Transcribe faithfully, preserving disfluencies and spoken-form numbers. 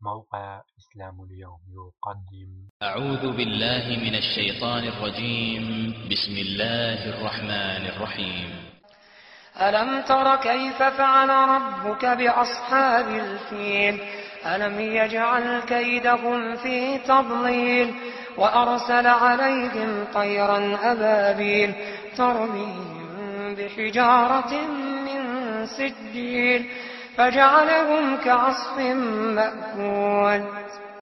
موقع إسلام اليوم يقدم. أعوذ بالله من الشيطان الرجيم. بسم الله الرحمن الرحيم. ألم تر كيف فعل ربك بأصحاب الفيل ألم يجعل كيدهم في تضليل وأرسل عليهم طيرا أبابيل ترميهم بحجارة من سجيل فجعلهم كعصف مأكول.